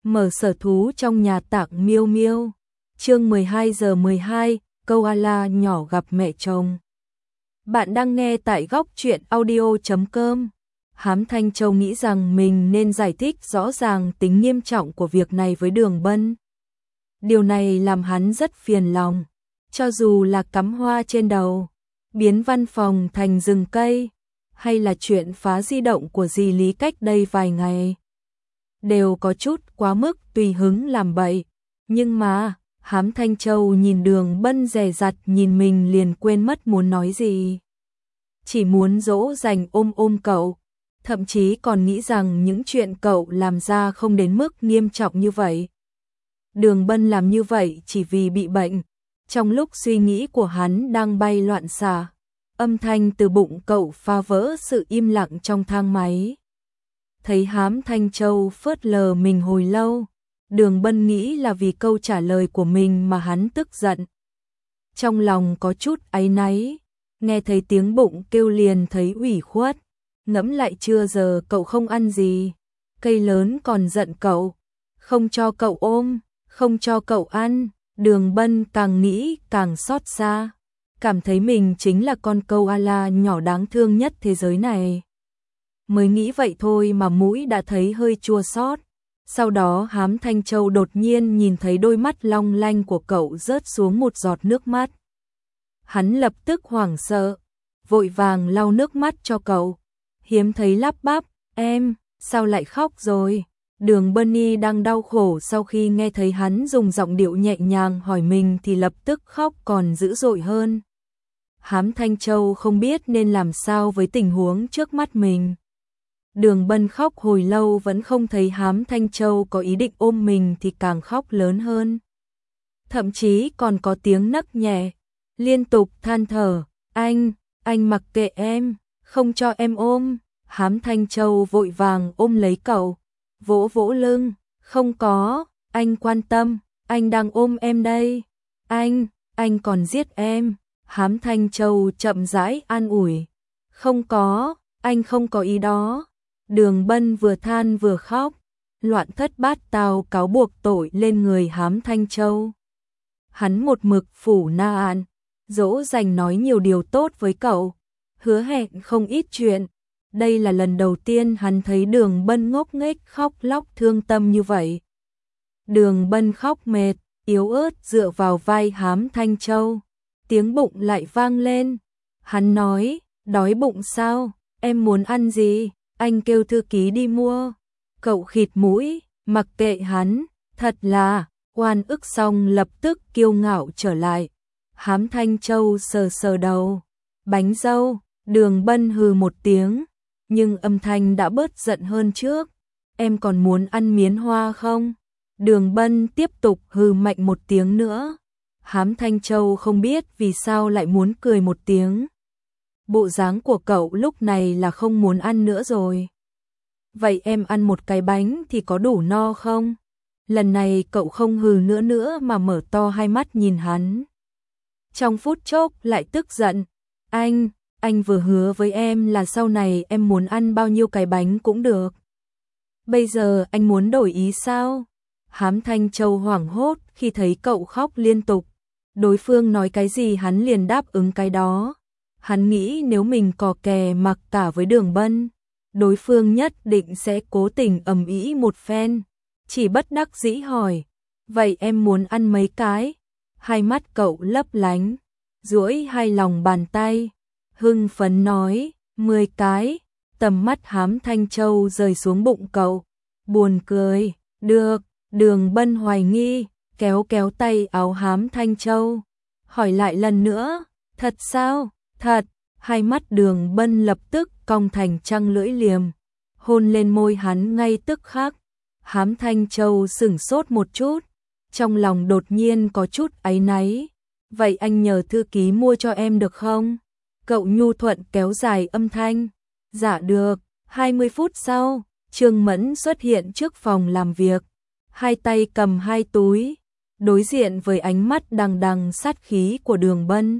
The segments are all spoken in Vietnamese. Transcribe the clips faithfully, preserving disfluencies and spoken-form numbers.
Mở sở thú trong nhà tặng Miêu Miêu. Chương mười hai giờ mười hai, koala nhỏ gặp mẹ chồng. Bạn đang nghe tại góc truyện audio chấm com. Hám Thanh Châu nghĩ rằng mình nên giải thích rõ ràng tính nghiêm trọng của việc này với Đường Bân. Điều này làm hắn rất phiền lòng. Cho dù là cắm hoa trên đầu, biến văn phòng thành rừng cây, hay là chuyện phá di động của dì Lý cách đây vài ngày, đều có chút quá mức tùy hứng làm bậy. Nhưng mà, Hám Thanh Châu nhìn Đường Bân dè dặt nhìn mình liền quên mất muốn nói gì. Chỉ muốn dỗ dành ôm ôm cậu, thậm chí còn nghĩ rằng những chuyện cậu làm ra không đến mức nghiêm trọng như vậy. Đường Bân làm như vậy chỉ vì bị bệnh. Trong lúc suy nghĩ của hắn đang bay loạn xạ, âm thanh từ bụng cậu phá vỡ sự im lặng trong thang máy. Thấy Hám Thanh Châu phớt lờ mình hồi lâu, Đường Bân nghĩ là vì câu trả lời của mình mà hắn tức giận. Trong lòng có chút áy náy, nghe thấy tiếng bụng kêu liền thấy ủy khuất. Ngẫm lại trưa giờ cậu không ăn gì, cây lớn còn giận cậu, không cho cậu ôm, không cho cậu ăn. Đường Bân càng nghĩ càng xót xa, cảm thấy mình chính là con koala nhỏ đáng thương nhất thế giới này. Mới nghĩ vậy thôi mà mũi đã thấy hơi chua xót. Sau đó Hám Thanh Châu đột nhiên nhìn thấy đôi mắt long lanh của cậu rớt xuống một giọt nước mắt. Hắn lập tức hoảng sợ, vội vàng lau nước mắt cho cậu, hiếm thấy lắp bắp, em, sao lại khóc rồi? Đường Bunny đang đau khổ sau khi nghe thấy hắn dùng giọng điệu nhẹ nhàng hỏi mình thì lập tức khóc còn dữ dội hơn. Hám Thanh Châu không biết nên làm sao với tình huống trước mắt mình. Đường Bân khóc hồi lâu vẫn không thấy Hám Thanh Châu có ý định ôm mình thì càng khóc lớn hơn. Thậm chí còn có tiếng nấc nhẹ, liên tục than thở, anh, anh mặc kệ em, không cho em ôm. Hám Thanh Châu vội vàng ôm lấy cậu, vỗ vỗ lưng, không có, anh quan tâm, anh đang ôm em đây. Anh, anh còn giết em. Hám Thanh Châu chậm rãi an ủi, không có, anh không có ý đó. Đường Bân vừa than vừa khóc, loạn thất bát tao cáo buộc tội lên người Hám Thanh Châu. Hắn một mực phủ naan, dỗ dành nói nhiều điều tốt với cậu, hứa hẹn không ít chuyện. Đây là lần đầu tiên hắn thấy Đường Bân ngốc nghếch khóc lóc thương tâm như vậy. Đường Bân khóc mệt, yếu ớt dựa vào vai Hám Thanh Châu, tiếng bụng lại vang lên. Hắn nói, đói bụng sao, em muốn ăn gì, anh kêu thư ký đi mua. Cậu khịt mũi, mặc kệ hắn, thật là, oan ức xong lập tức kiêu ngạo trở lại. Hám Thanh Châu sờ sờ đầu, bánh dâu. Đường Bân hừ một tiếng, nhưng âm thanh đã bớt giận hơn trước. Em còn muốn ăn miến hoa không? Đường Bân tiếp tục hừ mạnh một tiếng nữa. Hám Thanh Châu không biết vì sao lại muốn cười một tiếng. Bộ dáng của cậu lúc này là không muốn ăn nữa rồi. Vậy em ăn một cái bánh thì có đủ no không? Lần này cậu không hừ nữa nữa mà mở to hai mắt nhìn hắn. Trong phút chốc lại tức giận. Anh, anh vừa hứa với em là sau này em muốn ăn bao nhiêu cái bánh cũng được. Bây giờ anh muốn đổi ý sao? Hám Thanh Châu hoảng hốt khi thấy cậu khóc liên tục. Đối phương nói cái gì hắn liền đáp ứng cái đó. Hắn nghĩ nếu mình cò kè mặc cả với Đường Bân, đối phương nhất định sẽ cố tình ầm ĩ một phen. Chỉ bất đắc dĩ hỏi, vậy em muốn ăn mấy cái? Hai mắt cậu lấp lánh, duỗi hai lòng bàn tay, hưng phấn nói, mười cái. Tầm mắt Hám Thanh Châu rời xuống bụng cậu, buồn cười, được. Đường Bân hoài nghi, kéo kéo tay áo Hám Thanh Châu, hỏi lại lần nữa, thật sao? Thật. Hai mắt Đường Bân lập tức cong thành trăng lưỡi liềm, hôn lên môi hắn ngay tức khắc. Hám Thanh Châu sửng sốt một chút, trong lòng đột nhiên có chút áy náy. Vậy anh nhờ thư ký mua cho em được không? Cậu nhu thuận kéo dài âm thanh. Dạ được. hai mươi phút sau, Trương Mẫn xuất hiện trước phòng làm việc, hai tay cầm hai túi, đối diện với ánh mắt đằng đằng sát khí của Đường Bân.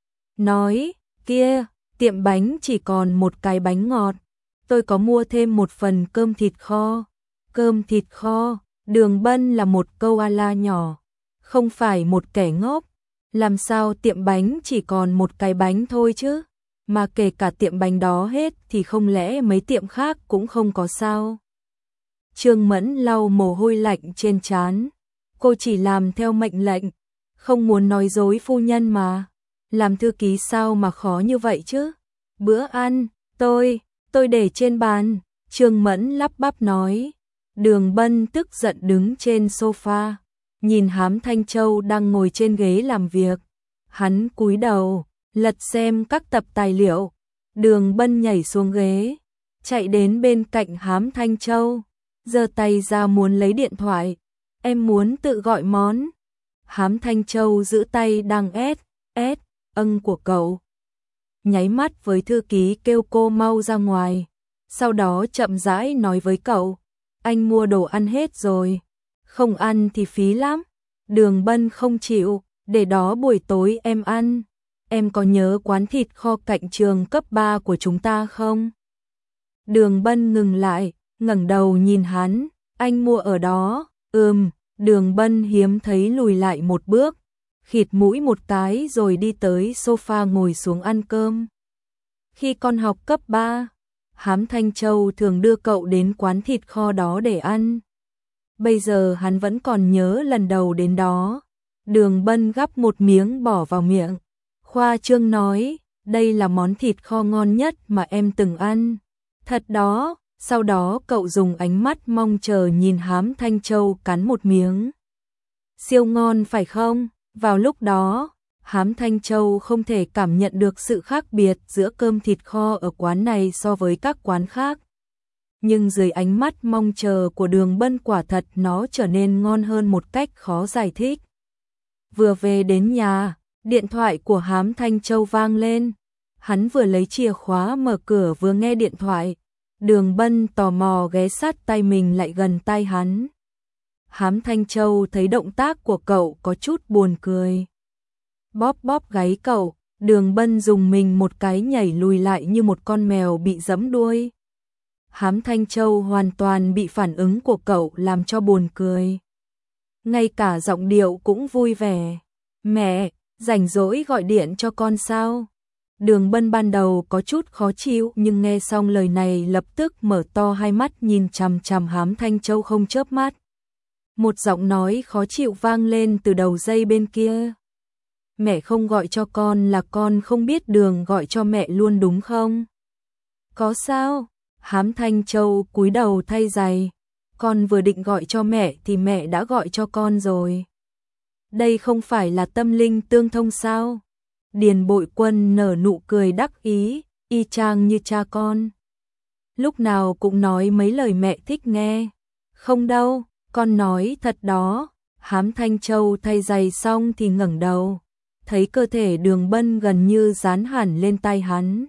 Nói, kia, tiệm bánh chỉ còn một cái bánh ngọt, tôi có mua thêm một phần cơm thịt kho. Cơm thịt kho, Đường Bân là một koala nhỏ, không phải một kẻ ngốc. Làm sao tiệm bánh chỉ còn một cái bánh thôi chứ? Mà kể cả tiệm bánh đó hết thì không lẽ mấy tiệm khác cũng không có sao? Trương Mẫn lau mồ hôi lạnh trên trán. Cô chỉ làm theo mệnh lệnh, không muốn nói dối phu nhân mà. Làm thư ký sao mà khó như vậy chứ? Bữa ăn, tôi, tôi để trên bàn. Trương Mẫn lắp bắp nói. Đường Bân tức giận đứng trên sofa, nhìn Hám Thanh Châu đang ngồi trên ghế làm việc. Hắn cúi đầu, lật xem các tập tài liệu. Đường Bân nhảy xuống ghế, chạy đến bên cạnh Hám Thanh Châu, giơ tay ra muốn lấy điện thoại. Em muốn tự gọi món. Hám Thanh Châu giữ tay đang ét, ét, âng của cậu. Nháy mắt với thư ký kêu cô mau ra ngoài. Sau đó chậm rãi nói với cậu. Anh mua đồ ăn hết rồi. Không ăn thì phí lắm. Đường Bân không chịu, để đó buổi tối em ăn. Em có nhớ quán thịt kho cạnh trường cấp ba của chúng ta không? Đường Bân ngừng lại, ngẩng đầu nhìn hắn. Anh mua ở đó. Ừm. Đường Bân hiếm thấy lùi lại một bước, khịt mũi một cái rồi đi tới sofa ngồi xuống ăn cơm. Khi con học cấp ba, Hám Thanh Châu thường đưa cậu đến quán thịt kho đó để ăn. Bây giờ hắn vẫn còn nhớ lần đầu đến đó. Đường Bân gắp một miếng bỏ vào miệng. Khoa trương nói, đây là món thịt kho ngon nhất mà em từng ăn. Thật đó. Sau đó cậu dùng ánh mắt mong chờ nhìn Hám Thanh Châu cắn một miếng. Siêu ngon phải không? Vào lúc đó, Hám Thanh Châu không thể cảm nhận được sự khác biệt giữa cơm thịt kho ở quán này so với các quán khác. Nhưng dưới ánh mắt mong chờ của Đường Bân quả thật nó trở nên ngon hơn một cách khó giải thích. Vừa về đến nhà, điện thoại của Hám Thanh Châu vang lên. Hắn vừa lấy chìa khóa mở cửa vừa nghe điện thoại. Đường Bân tò mò ghé sát tay mình lại gần tai hắn. Hám Thanh Châu thấy động tác của cậu có chút buồn cười. Bóp bóp gáy cậu, Đường Bân dùng mình một cái nhảy lùi lại như một con mèo bị giẫm đuôi. Hám Thanh Châu hoàn toàn bị phản ứng của cậu làm cho buồn cười. Ngay cả giọng điệu cũng vui vẻ. Mẹ, rảnh rỗi gọi điện cho con sao? Đường Bân ban đầu có chút khó chịu nhưng nghe xong lời này lập tức mở to hai mắt nhìn chằm chằm Hám Thanh Châu không chớp mắt. Một giọng nói khó chịu vang lên từ đầu dây bên kia. Mẹ không gọi cho con là con không biết đường gọi cho mẹ luôn đúng không? Có sao? Hám Thanh Châu cúi đầu thay giày. Con vừa định gọi cho mẹ thì mẹ đã gọi cho con rồi. Đây không phải là tâm linh tương thông sao? Điền Bội Quân nở nụ cười đắc ý, y chang như cha con. Lúc nào cũng nói mấy lời mẹ thích nghe. Không đâu, con nói thật đó. Hám Thanh Châu thay giày xong thì ngẩng đầu, thấy cơ thể Đường Bân gần như dán hẳn lên tay hắn.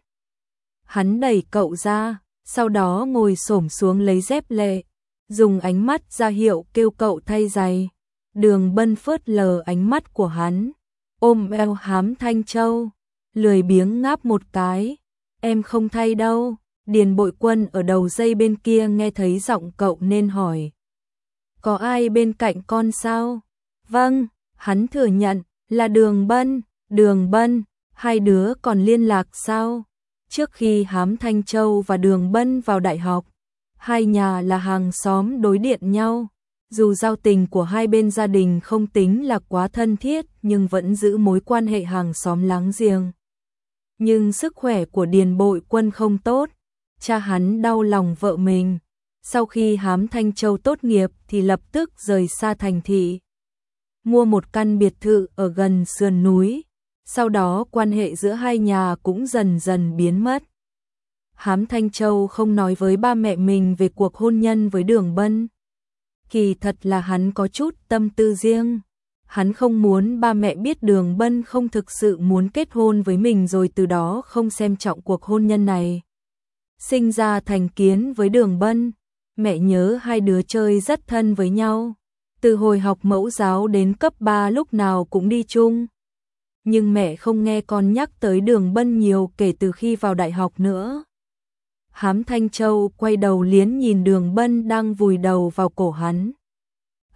Hắn đẩy cậu ra, sau đó ngồi xổm xuống lấy dép lê, dùng ánh mắt ra hiệu kêu cậu thay giày. Đường Bân phớt lờ ánh mắt của hắn, ôm eo Hám Thanh Châu, lười biếng ngáp một cái. Em không thay đâu. Điền Bội Quân ở đầu dây bên kia nghe thấy giọng cậu nên hỏi. Có ai bên cạnh con sao? Vâng, hắn thừa nhận, là Đường Bân. Đường Bân, hai đứa còn liên lạc sao? Trước khi Hám Thanh Châu và Đường Bân vào đại học, hai nhà là hàng xóm đối điện nhau. Dù giao tình của hai bên gia đình không tính là quá thân thiết nhưng vẫn giữ mối quan hệ hàng xóm láng giềng. Nhưng sức khỏe của Điền Bội Quân không tốt, cha hắn đau lòng vợ mình. Sau khi Hám Thanh Châu tốt nghiệp thì lập tức rời xa thành thị, mua một căn biệt thự ở gần sườn núi. Sau đó quan hệ giữa hai nhà cũng dần dần biến mất. Hám Thanh Châu không nói với ba mẹ mình về cuộc hôn nhân với Đường Bân. Kỳ thật là hắn có chút tâm tư riêng. Hắn không muốn ba mẹ biết Đường Bân không thực sự muốn kết hôn với mình rồi từ đó không xem trọng cuộc hôn nhân này. Sinh ra thành kiến với Đường Bân, mẹ nhớ hai đứa chơi rất thân với nhau. Từ hồi học mẫu giáo đến cấp ba lúc nào cũng đi chung. Nhưng mẹ không nghe con nhắc tới Đường Bân nhiều kể từ khi vào đại học nữa. Hám Thanh Châu quay đầu liến nhìn Đường Bân đang vùi đầu vào cổ hắn.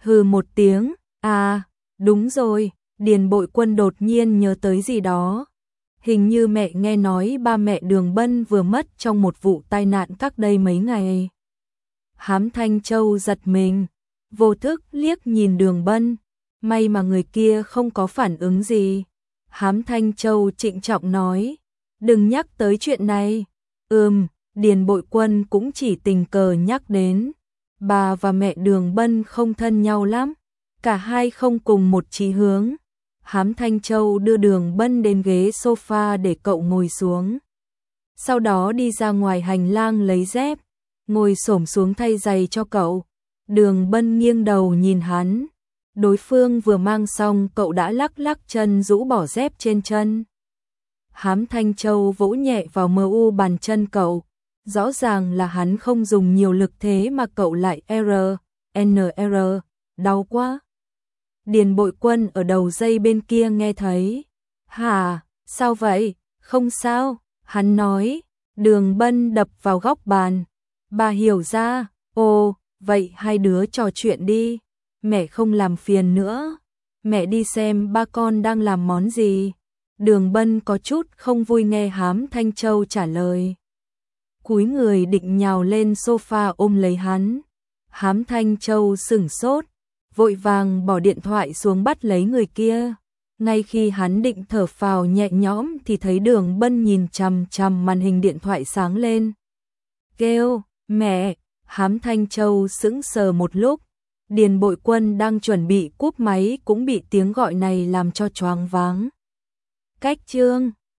Hừ một tiếng, à, đúng rồi, Điền Bội Quân đột nhiên nhớ tới gì đó. Hình như mẹ nghe nói ba mẹ Đường Bân vừa mất trong một vụ tai nạn cách đây mấy ngày. Hám Thanh Châu giật mình, vô thức liếc nhìn Đường Bân, may mà người kia không có phản ứng gì. Hám Thanh Châu trịnh trọng nói, đừng nhắc tới chuyện này. Ừm, Điền Bội Quân cũng chỉ tình cờ nhắc đến. Bà và mẹ Đường Bân không thân nhau lắm, cả hai không cùng một chí hướng. Hám Thanh Châu đưa Đường Bân đến ghế sofa để cậu ngồi xuống. Sau đó đi ra ngoài hành lang lấy dép, ngồi xổm xuống thay giày cho cậu. Đường Bân nghiêng đầu nhìn hắn. Đối phương vừa mang xong cậu đã lắc lắc chân rũ bỏ dép trên chân. Hám Thanh Châu vỗ nhẹ vào mờ u bàn chân cậu. Rõ ràng là hắn không dùng nhiều lực thế mà cậu lại R, N R, đau quá. Điền Bội Quân ở đầu dây bên kia nghe thấy. Hả, sao vậy? Không sao, hắn nói. Đường Bân đập vào góc bàn. Bà hiểu ra, ồ, vậy hai đứa trò chuyện đi. Mẹ không làm phiền nữa. Mẹ đi xem ba con đang làm món gì. Đường Bân có chút không vui nghe Hám Thanh Châu trả lời. Cúi người định nhào lên sofa ôm lấy hắn. Hám Thanh Châu sửng sốt, vội vàng bỏ điện thoại xuống bắt lấy người kia. Ngay khi hắn định thở phào nhẹ nhõm thì thấy Đường Bân nhìn chằm chằm màn hình điện thoại sáng lên. Kêu, mẹ, Hám Thanh Châu sững sờ một lúc. Điền Bội Quân đang chuẩn bị cúp máy cũng bị tiếng gọi này làm cho choáng váng. Cách chương